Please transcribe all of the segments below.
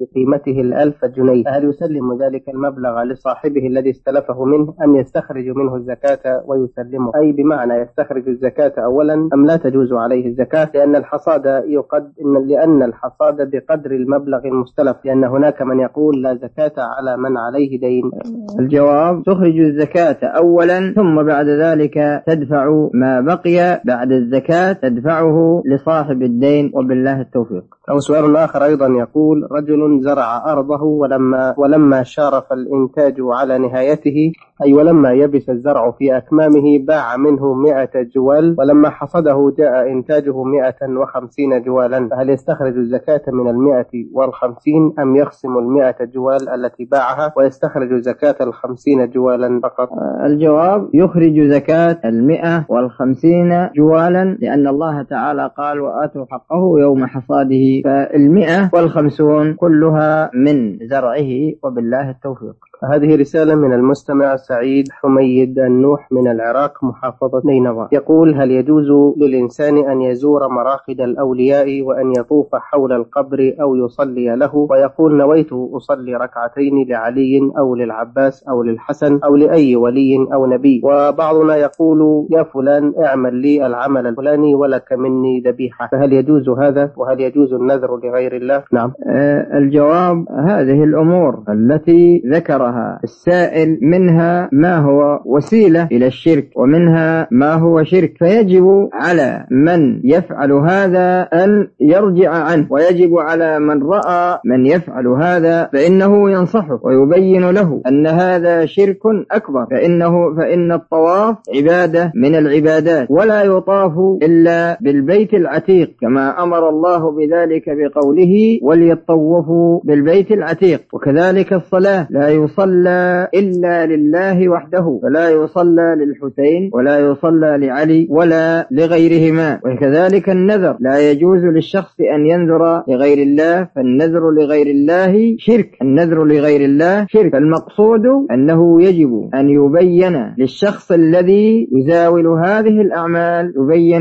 بقيمته 1000 جنيه، هل يسلم ذلك المبلغ لصاحبه الذي استلفه منه أم يستخرج منه الزكاة ويسلمه؟ أي بمعنى يستخرج الزكاة أولا أم لا تجوز عليه الزكاة لأن الحصاد بقدر المبلغ المستلف، لأن هناك من يقول لا زكاة على من عليه دين. الجواب: تخرج الزكاة أولا ثم بعد ذلك تدفع ما بقي بعد الزكاة تدفعه لصاحب الدين، وبالله التوفيق. أو سؤال آخر أيضا يقول: رجل زرع أرضه ولما شارف الإنتاج على نهايته، أي ولما يبس الزرع في أكمامه باع منه 100 جوال، ولما حصده جاء إنتاجه 150 جوالا، فهل يستخرج الزكاة من 150 أم يقسم 100 جوال التي باعها ويستخرج زكاة 50 جوالا فقط؟ الجواب: يخرج زكاة 150 جوالا، لأن الله تعالى قال: وآتوا حقه يوم حصاده، فال150 كلها من زرعه، وبالله التوفيق. هذه رسالة من المستمع سعيد حميد النوح من العراق محافظة نينوى، يقول: هل يجوز للإنسان أن يزور مراقد الأولياء وأن يطوف حول القبر أو يصلي له، ويقول: نويت أصلي ركعتين لعلي أو للعباس أو للحسن أو لأي ولي أو نبي، وبعضنا يقول: يا فلان اعمل لي العمل الفلاني ولك مني ذبيحة، فهل يجوز هذا؟ وهل يجوز النذر لغير الله؟ نعم. الجواب: هذه الأمور التي ذكرها السائل منها ما هو وسيلة إلى الشرك ومنها ما هو شرك، فيجب على من يفعل هذا أن يرجع عنه، ويجب على من رأى من يفعل هذا فإنه ينصحه ويبين له أن هذا شرك أكبر، فإن الطواف عبادة من العبادات، ولا يطاف إلا بالبيت العتيق كما أمر الله بذلك بقوله: وليطوفوا بالبيت العتيق. وكذلك الصلاة لا يصلى إلا لله وحده، فلا يصلى للحسين ولا يصلى لعلي ولا لغيرهما. وكذلك النذر لا يجوز للشخص أن ينذر لغير الله، فالنذر لغير الله شرك، النذر لغير الله شرك. المقصود أنه يجب أن يبين للشخص الذي يزاول هذه الأعمال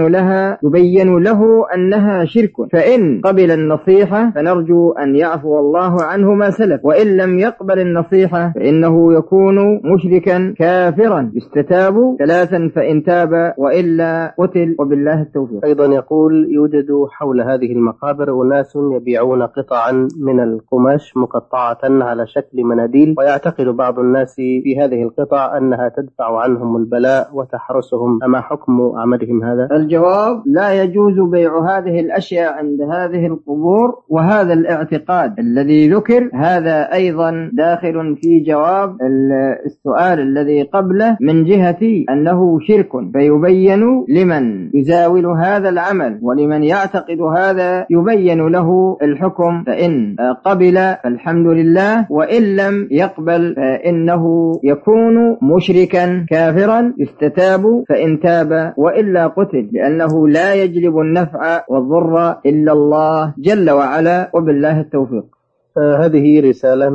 يبين له أنها شرك، فإن قبل النصيحة فنرجو أن يعفو الله عنه ما سلف، وإن لم يقبل النصيحة فإنه يكون مشركا كافرا، يستتاب 3 فإن تاب وإلا قتل، وبالله التوفيق. أيضا يقول: يوجد حول هذه المقابر أناس يبيعون قطعا من القماش مقطعة على شكل مناديل، ويعتقد بعض الناس في هذه القطع أنها تدفع عنهم البلاء وتحرسهم، أما حكم عملهم هذا؟ الجواب: لا يجوز بيع هذه الأشياء عند هذه القبور، وهذا الاعتقاد الذي ذكر هذا أيضا داخل في جواب السؤال الذي قبله من جهة أنه شرك، فيبين لمن يزاول هذا العمل ولمن يعتقد هذا يبين له الحكم، فإن قبل فالحمد لله، وإن لم يقبل فإنه يكون مشركا كافرا، يستتاب فإن تاب وإلا قتل، لأنه لا يجلب النفع والضر إلا الله جل وعلا، وبالله التوفيق. هذه رسالة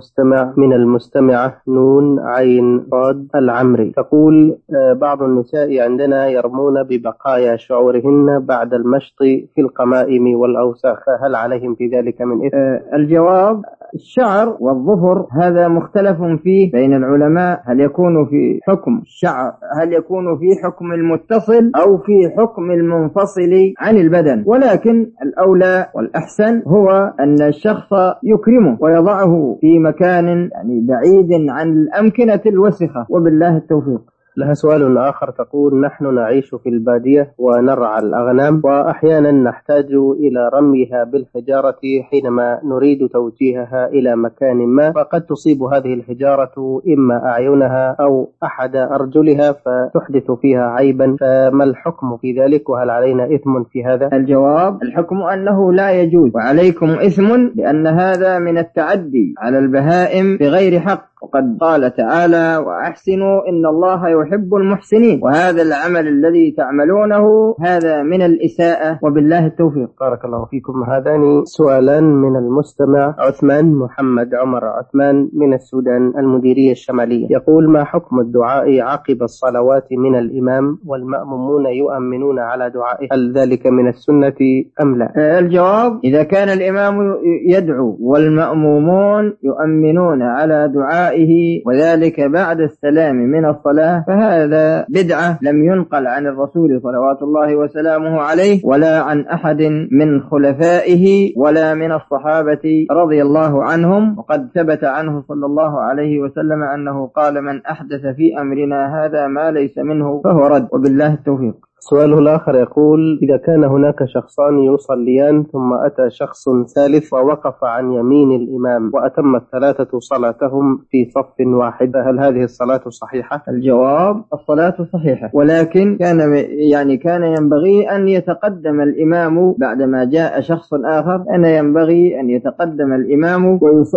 من المستمعة نون عين صاد العمري، تقول: بعض النساء عندنا يرمون ببقايا شعورهن بعد المشط في القمائم والأوساخ، فهل عليهم في ذلك من إثم؟ الجواب: الشعر والظفر هذا مختلف فيه بين العلماء، هل يكون في حكم الشعر، هل يكون في حكم المتصل أو في حكم المنفصل عن البدن، ولكن الأولى والأحسن هو أن الشخص يكرمه ويضعه في مكان بعيد عن الأمكنة الوسخة، وبالله التوفيق. لها سؤال آخر، تقول: نحن نعيش في البادية ونرعى الأغنام، وأحيانا نحتاج إلى رميها بالحجارة حينما نريد توجيهها إلى مكان ما، وقد تصيب هذه الحجارة إما أعينها أو أحد أرجلها فتحدث فيها عيبا، فما الحكم في ذلك؟ وهل علينا إثم في هذا؟ الجواب: الحكم أنه لا يجوز، وعليكم إثم، لأن هذا من التعدي على البهائم بغير حق، وقد قال تعالى: وأحسنوا إن الله يحب المحسنين. وهذا العمل الذي تعملونه هذا من الإساءة، وبالله التوفيق. بارك الله فيكم. هذان سؤالان من المستمع عثمان محمد عمر عثمان من السودان المديرية الشمالية. يقول: ما حكم الدعاء عقب الصلوات من الإمام والمأمومون يؤمنون على دعائه؟ هل ذلك من السنة أم لا؟ الجواب: إذا كان الإمام يدعو والمأمومون يؤمنون على دعائه وذلك بعد السلام من الصلاة فهذا بدعة لم ينقل عن الرسول صلوات الله وسلامه عليه ولا عن أحد من خلفائه ولا من الصحابة رضي الله عنهم. وقد ثبت عنه صلى الله عليه وسلم أنه قال: من أحدث في أمرنا هذا ما ليس منه فهو رد، وبالله التوفيق. سؤاله الآخر يقول: إذا كان هناك شخصان يصليان ثم أتى شخص ثالث ووقف عن يمين الإمام وأتم الثلاثة صلاتهم في صف واحد، هل هذه الصلاة صحيحة؟ الجواب: الصلاة صحيحة، ولكن كان ينبغي أن يتقدم الإمام بعدما جاء شخص آخر، أن ينبغي أن يتقدم الإمام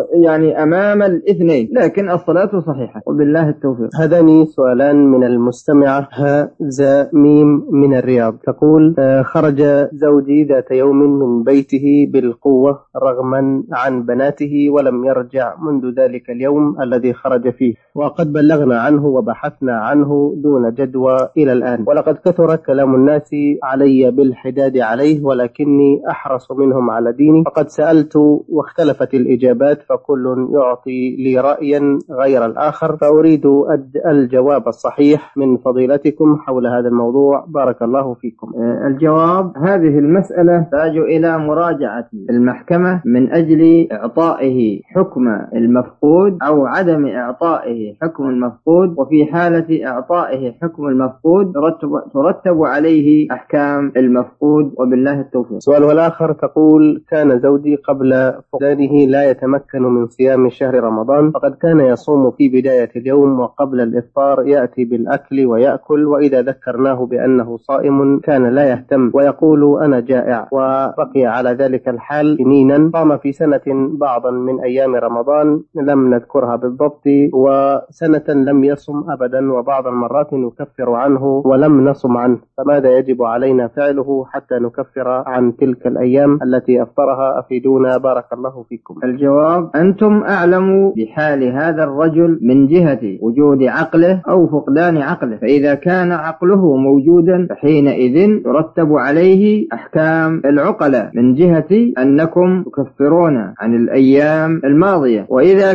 أمام الاثنين، لكن الصلاة صحيحة، وبالله التوفيق. هذان سؤالان من المستمعة هذا ميم من الرياض. تقول: خرج زوجي ذات يوم من بيته بالقوة رغما عن بناته ولم يرجع منذ ذلك اليوم الذي خرج فيه، وقد بلغنا عنه وبحثنا عنه دون جدوى إلى الآن، ولقد كثر كلام الناس علي بالحداد عليه ولكني أحرص منهم على ديني، فقد سألت واختلفت الإجابات فكل يعطي لي رأيا غير الآخر، فأريد الجواب الصحيح من فضيلتكم حول هذا الموضوع، بارك الله فيكم. الجواب: هذه المسألة تحتاج إلى مراجعة المحكمة من أجل إعطائه حكم المفقود أو عدم إعطائه حكم المفقود، وفي حالة إعطائه حكم المفقود ترتب عليه أحكام المفقود، وبالله التوفيق. سؤاله الآخر تقول: كان زوجي قبل فقدانه لا يتمكن من صيام شهر رمضان، فقد كان يصوم في بداية اليوم وقبل الإفطار يأتي بالأكل ويأكل، وإذا ذكرناه بأنه صائم كان لا يهتم ويقول أنا جائع، وبقي على ذلك الحال سنينا. صام في سنة بعضا من أيام رمضان لم نذكرها بالضبط، وسنة لم يصم أبدا، وبعض المرات نكفر عنه ولم نصم عنه، فماذا يجب علينا فعله حتى نكفر عن تلك الأيام التي أفطرها؟ أفيدونا بارك الله فيكم. الجواب: أنتم أعلموا بحال هذا الرجل من جهة وجود عقله أو فقدان عقله، فإذا كان عقله موجودا فحينئذ ترتب عليه أحكام العقلاء من جهة أنكم تكفرون عن الأيام الماضية،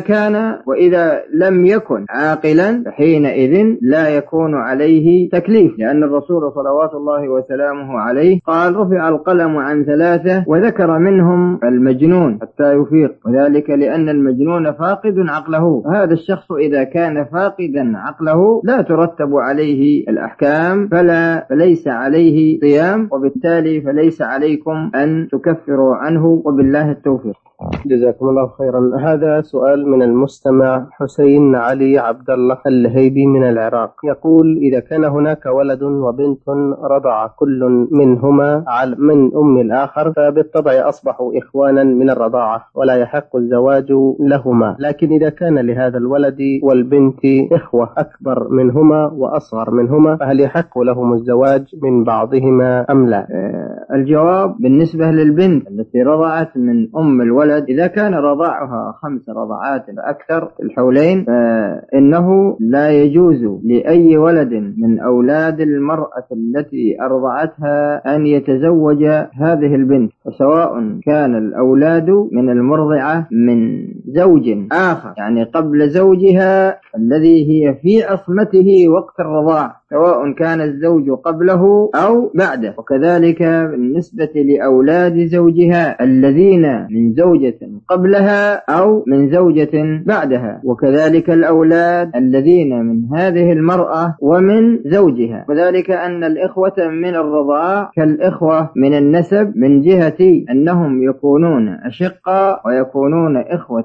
وإذا لم يكن عاقلا فحينئذ لا يكون عليه تكليف، لأن الرسول صلوات الله وسلامه عليه قال: رفع القلم عن ثلاثة وذكر منهم المجنون حتى يفيق، وذلك لأن المجنون فاقد عقله، هذا الشخص إذا كان فاقدا عقله لا ترتب عليه الأحكام فليس عليه صيام، وبالتالي فليس عليكم أن تكفروا عنه، وبالله التوفيق. جزاكم الله خيرا. هذا سؤال من المستمع حسين علي عبد الله اللهيبي من العراق. يقول: إذا كان هناك ولد وبنت رضع كل منهما من أم الآخر فبالطبع أصبحوا إخوانا من الرضاعة ولا يحق الزواج لهما، لكن إذا كان لهذا الولد والبنت إخوة أكبر منهما وأصغر منهما فهل يحق لهم الزواج من بعضهما أم لا؟ الجواب: بالنسبة للبنت التي رضعت من أم الولد، إذا كان رضاعها 5 رضعات فأكثر الحولين فإنه لا يجوز لأي ولد من أولاد المرأة التي أرضعتها أن يتزوج هذه البنت، وسواء كان الأولاد من المرضعة من زوج آخر قبل زوجها الذي هي في عصمته وقت الرضاع، سواء كان الزوج قبله أو بعده، وكذلك بالنسبة لأولاد زوجها الذين من زوجة قبلها أو من زوجة بعدها، وكذلك الأولاد الذين من هذه المرأة ومن زوجها، وذلك أن الإخوة من الرضاع كالإخوة من النسب من جهة أنهم يكونون أشقاء ويكونون إخوة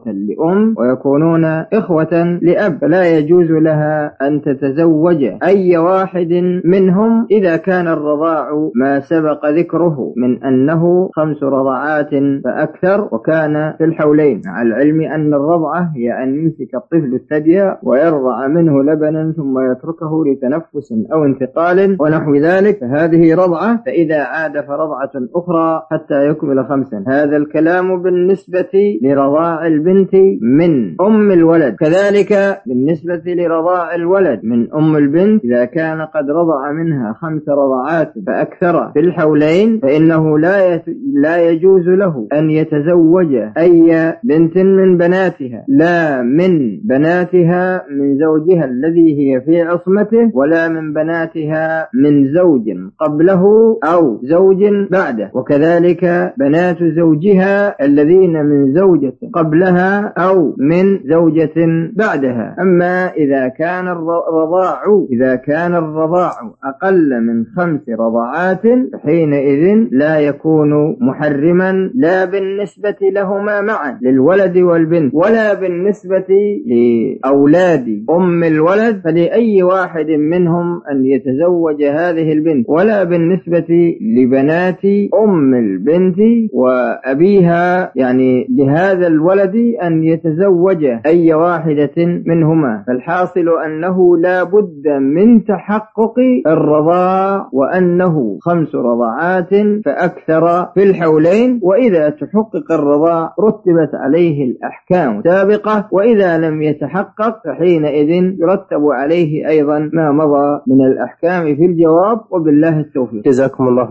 لأم ويكونون إخوة لأب، فلا يجوز لها أن تتزوج أي واحد منهم إذا كان الرضاع ما سبق ذكره من أنه 5 رضعات فأكثر وكان في الحولين، مع العلم أن الرضعة هي أن يمسك الطفل الثدي ويرضع منه لبنا ثم يتركه لتنفس أو انتقال ونحو ذلك، فهذه رضعة، فإذا عاد فرضعة أخرى حتى يكمل 5. هذا الكلام بالنسبة لرضاع البنت من أم الولد. كذلك بالنسبة لرضاع الولد من أم البنت إذا كان قد رضع منها 5 رضعات فأكثر في الحولين فإنه لا يجوز له أن يتزوج أي بنت من بناتها، لا من بناتها من زوجها الذي هي في عصمته، ولا من بناتها من زوج قبله أو زوج بعده، وكذلك بنات زوجها الذين من زوجة قبلها أو من زوجة بعدها. أما إذا كان الرضاع أقل من 5 رضعات حينئذ لا يكون محرما لا بالنسبة لهما معا للولد والبنت، ولا بالنسبة لأولاد أم الولد فلأي واحد منهم أن يتزوج هذه البنت، ولا بالنسبة لبنات أم البنت وأبيها، يعني لهذا الولد أن يتزوج أي واحدة منهما. فالحاصل أنه لا بد من تحقق الرضاع وأنه 5 رضعات فأكثر في الحولين، وإذا تحقق الرضاع رتبت عليه الأحكام السابقة، وإذا لم يتحقق فحينئذ يرتب عليه أيضا ما مضى من الأحكام في الجواب. وبالله التوفيق. جزاكم الله